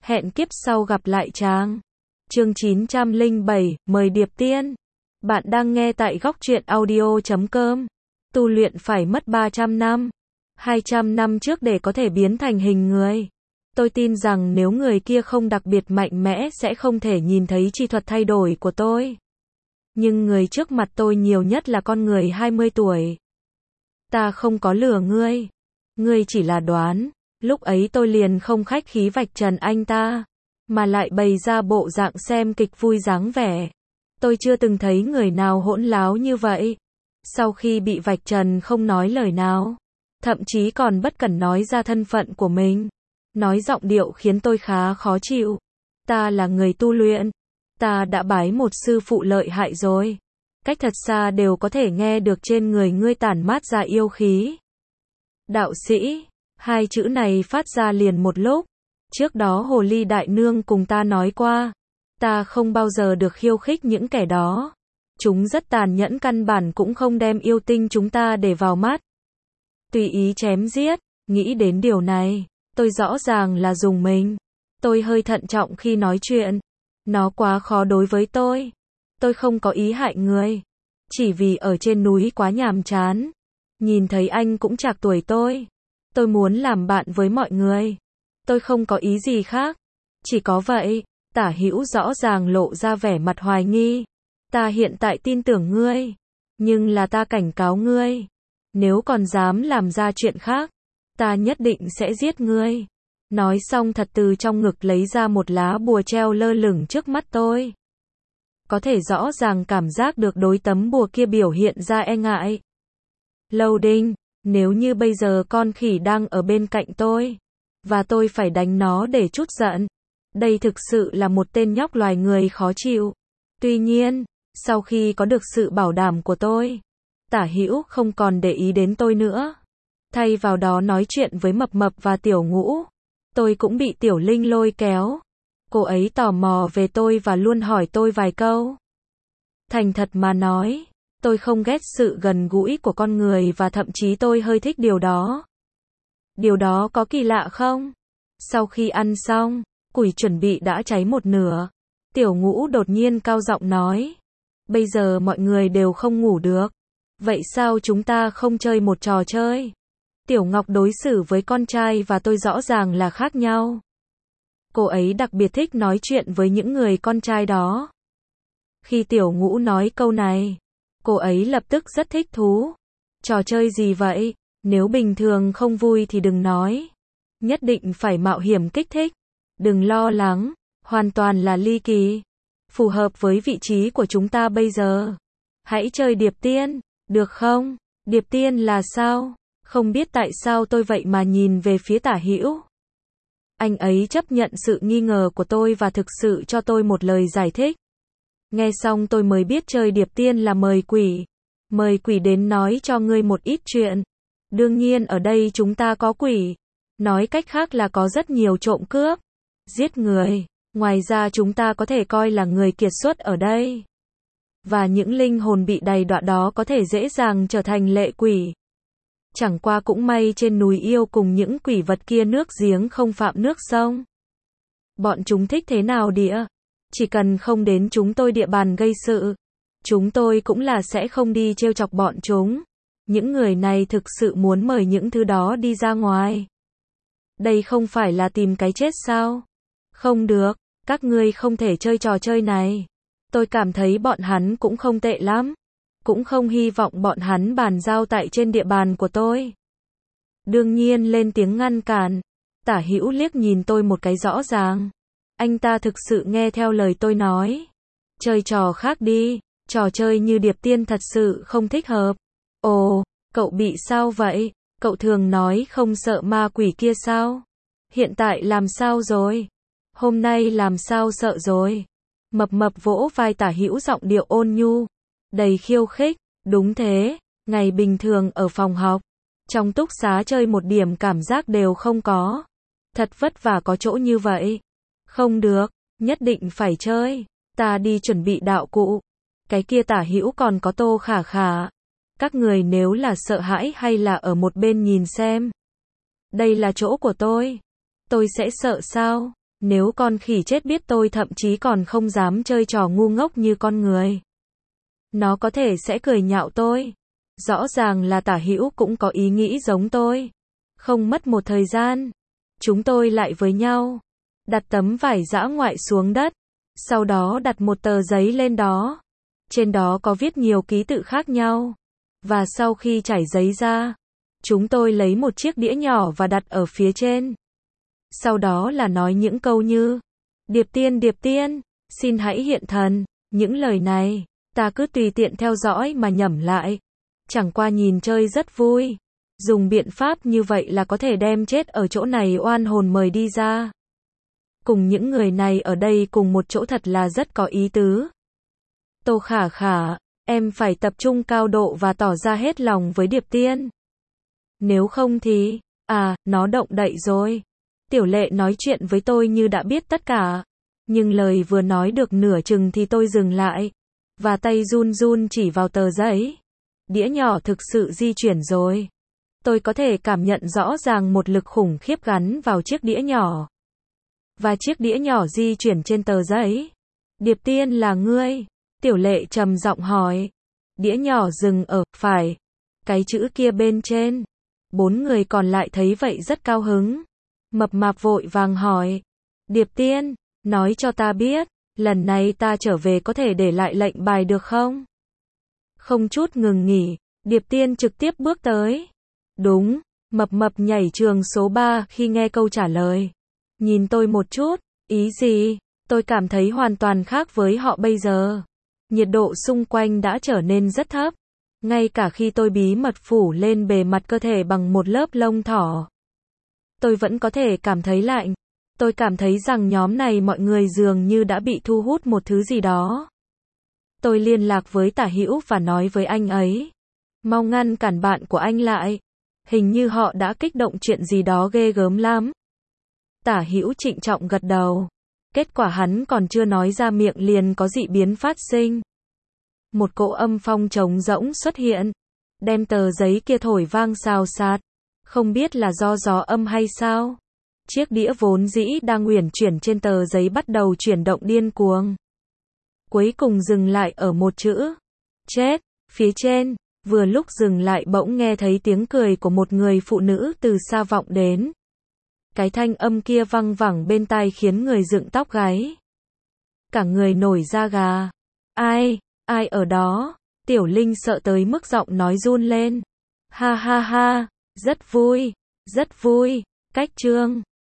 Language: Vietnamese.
Hẹn kiếp sau gặp lại chàng. Chương 907, mời Điệp Tiên. Bạn đang nghe tại góc truyện audio.com. Tu luyện phải mất 300 năm, 200 năm trước để có thể biến thành hình người. Tôi tin rằng nếu người kia không đặc biệt mạnh mẽ sẽ không thể nhìn thấy chi thuật thay đổi của tôi. Nhưng người trước mặt tôi nhiều nhất là con người 20 tuổi. Ta không có lừa ngươi. Ngươi chỉ là đoán. Lúc ấy tôi liền không khách khí vạch trần anh ta, mà lại bày ra bộ dạng xem kịch vui dáng vẻ. Tôi chưa từng thấy người nào hỗn láo như vậy. Sau khi bị vạch trần không nói lời nào, thậm chí còn bất cẩn nói ra thân phận của mình. Nói giọng điệu khiến tôi khá khó chịu. Ta là người tu luyện. Ta đã bái một sư phụ lợi hại rồi. Cách thật xa đều có thể nghe được trên người ngươi tản mát ra yêu khí. Đạo sĩ, hai chữ này phát ra liền một lúc. Trước đó Hồ Ly Đại Nương cùng ta nói qua. Ta không bao giờ được khiêu khích những kẻ đó. Chúng rất tàn nhẫn, căn bản cũng không đem yêu tinh chúng ta để vào mắt. Tùy ý chém giết, nghĩ đến điều này, tôi rõ ràng là dùng mình. Tôi hơi thận trọng khi nói chuyện. Nó quá khó đối với tôi. Tôi không có ý hại người. Chỉ vì ở trên núi quá nhàm chán. Nhìn thấy anh cũng trạc tuổi tôi. Tôi muốn làm bạn với mọi người. Tôi không có ý gì khác. Chỉ có vậy. Tả Hữu rõ ràng lộ ra vẻ mặt hoài nghi. Ta hiện tại tin tưởng ngươi. Nhưng là ta cảnh cáo ngươi. Nếu còn dám làm ra chuyện khác, ta nhất định sẽ giết ngươi. Nói xong thật từ trong ngực lấy ra một lá bùa treo lơ lửng trước mắt tôi. Có thể rõ ràng cảm giác được đối tấm bùa kia biểu hiện ra e ngại. Loading, nếu như bây giờ con khỉ đang ở bên cạnh tôi, và tôi phải đánh nó để trút giận. Đây thực sự là một tên nhóc loài người khó chịu. Tuy nhiên, sau khi có được sự bảo đảm của tôi, Tả Hữu không còn để ý đến tôi nữa. Thay vào đó nói chuyện với Mập Mập và Tiểu Ngũ. Tôi cũng bị Tiểu Linh lôi kéo. Cô ấy tò mò về tôi và luôn hỏi tôi vài câu. Thành thật mà nói, tôi không ghét sự gần gũi của con người và thậm chí tôi hơi thích điều đó. Điều đó có kỳ lạ không? Sau khi ăn xong, củi chuẩn bị đã cháy một nửa. Tiểu Ngũ đột nhiên cao giọng nói. Bây giờ mọi người đều không ngủ được. Vậy sao chúng ta không chơi một trò chơi? Tiểu Ngọc đối xử với con trai và tôi rõ ràng là khác nhau. Cô ấy đặc biệt thích nói chuyện với những người con trai đó. Khi Tiểu Ngũ nói câu này, cô ấy lập tức rất thích thú. Trò chơi gì vậy? Nếu bình thường không vui thì đừng nói. Nhất định phải mạo hiểm kích thích. Đừng lo lắng, hoàn toàn là ly kỳ. Phù hợp với vị trí của chúng ta bây giờ. Hãy chơi Điệp Tiên, được không? Điệp Tiên là sao? Không biết tại sao tôi vậy mà nhìn về phía Tả Hữu. Anh ấy chấp nhận sự nghi ngờ của tôi và thực sự cho tôi một lời giải thích. Nghe xong tôi mới biết chơi Điệp Tiên là mời quỷ. Mời quỷ đến nói cho ngươi một ít chuyện. Đương nhiên ở đây chúng ta có quỷ. Nói cách khác là có rất nhiều trộm cướp, giết người. Ngoài ra chúng ta có thể coi là người kiệt xuất ở đây. Và những linh hồn bị đày đọa đó có thể dễ dàng trở thành lệ quỷ. Chẳng qua cũng may trên núi yêu cùng những quỷ vật kia nước giếng không phạm nước sông. Bọn chúng thích thế nào địa? Chỉ cần không đến chúng tôi địa bàn gây sự, chúng tôi cũng là sẽ không đi trêu chọc bọn chúng. Những người này thực sự muốn mời những thứ đó đi ra ngoài. Đây không phải là tìm cái chết sao? Không được, các ngươi không thể chơi trò chơi này. Tôi cảm thấy bọn hắn cũng không tệ lắm. Cũng không hy vọng bọn hắn bàn giao tại trên địa bàn của tôi. Đương nhiên lên tiếng ngăn cản. Tả Hữu liếc nhìn tôi một cái rõ ràng. Anh ta thực sự nghe theo lời tôi nói. Chơi trò khác đi, trò chơi như Điệp Tiên thật sự không thích hợp. Ồ, cậu bị sao vậy? Cậu thường nói không sợ ma quỷ kia sao? Hiện tại làm sao rồi? Hôm nay làm sao sợ rồi? Mập Mập vỗ vai Tả Hữu giọng điệu ôn nhu, đầy khiêu khích. Đúng thế, ngày bình thường ở phòng học, trong túc xá chơi một điểm cảm giác đều không có. Thật vất vả có chỗ như vậy. Không được, nhất định phải chơi. Ta đi chuẩn bị đạo cụ. Cái kia Tả Hữu còn có Tô Khả Khả. Các người nếu là sợ hãi hay là ở một bên nhìn xem. Đây là chỗ của tôi. Tôi sẽ sợ sao? Nếu con khỉ chết biết tôi thậm chí còn không dám chơi trò ngu ngốc như con người. Nó có thể sẽ cười nhạo tôi. Rõ ràng là Tả Hữu cũng có ý nghĩ giống tôi. Không mất một thời gian, chúng tôi lại với nhau, đặt tấm vải dã ngoại xuống đất, sau đó đặt một tờ giấy lên đó. Trên đó có viết nhiều ký tự khác nhau. Và sau khi trải giấy ra, chúng tôi lấy một chiếc đĩa nhỏ và đặt ở phía trên. Sau đó là nói những câu như: Điệp Tiên, xin hãy hiện thần. Những lời này, ta cứ tùy tiện theo dõi mà nhẩm lại. Chẳng qua nhìn chơi rất vui. Dùng biện pháp như vậy là có thể đem chết ở chỗ này oan hồn mời đi ra. Cùng những người này ở đây cùng một chỗ thật là rất có ý tứ. Tô Khả Khả, em phải tập trung cao độ và tỏ ra hết lòng với Điệp Tiên. Nếu không thì, nó động đậy rồi. Tiểu Lệ nói chuyện với tôi như đã biết tất cả. Nhưng lời vừa nói được nửa chừng thì tôi dừng lại. Và tay run run chỉ vào tờ giấy. Đĩa nhỏ thực sự di chuyển rồi. Tôi có thể cảm nhận rõ ràng một lực khủng khiếp gắn vào chiếc đĩa nhỏ. Và chiếc đĩa nhỏ di chuyển trên tờ giấy. Điệp Tiên là ngươi? Tiểu Lệ trầm giọng hỏi. Đĩa nhỏ dừng ở phải. Cái chữ kia bên trên. 4 người còn lại thấy vậy rất cao hứng. Mập mạp vội vàng hỏi. Điệp Tiên, nói cho ta biết, lần này ta trở về có thể để lại lệnh bài được không? Không chút ngừng nghỉ, Điệp Tiên trực tiếp bước tới. Đúng, mập mập nhảy trường số 3 khi nghe câu trả lời. Nhìn tôi một chút, ý gì? Tôi cảm thấy hoàn toàn khác với họ bây giờ. Nhiệt độ xung quanh đã trở nên rất thấp. Ngay cả khi tôi bí mật phủ lên bề mặt cơ thể bằng một lớp lông thỏ, tôi vẫn có thể cảm thấy lạnh. Tôi cảm thấy rằng nhóm này mọi người dường như đã bị thu hút một thứ gì đó. Tôi liên lạc với Tả Hữu và nói với anh ấy. Mau ngăn cản bạn của anh lại. Hình như họ đã kích động chuyện gì đó ghê gớm lắm. Tả Hữu trịnh trọng gật đầu. Kết quả hắn còn chưa nói ra miệng liền có dị biến phát sinh. Một cỗ âm phong trống rỗng xuất hiện. Đem tờ giấy kia thổi vang xào xạc. Không biết là do gió âm hay sao. Chiếc đĩa vốn dĩ đang uyển chuyển trên tờ giấy bắt đầu chuyển động điên cuồng. Cuối cùng dừng lại ở một chữ. Chết. Phía trên. Vừa lúc dừng lại bỗng nghe thấy tiếng cười của một người phụ nữ từ xa vọng đến. Cái thanh âm kia văng vẳng bên tai khiến người dựng tóc gáy. Cả người nổi da gà. Ai ở đó? Tiểu Linh sợ tới mức giọng nói run lên. Ha ha ha, rất vui, cách chương.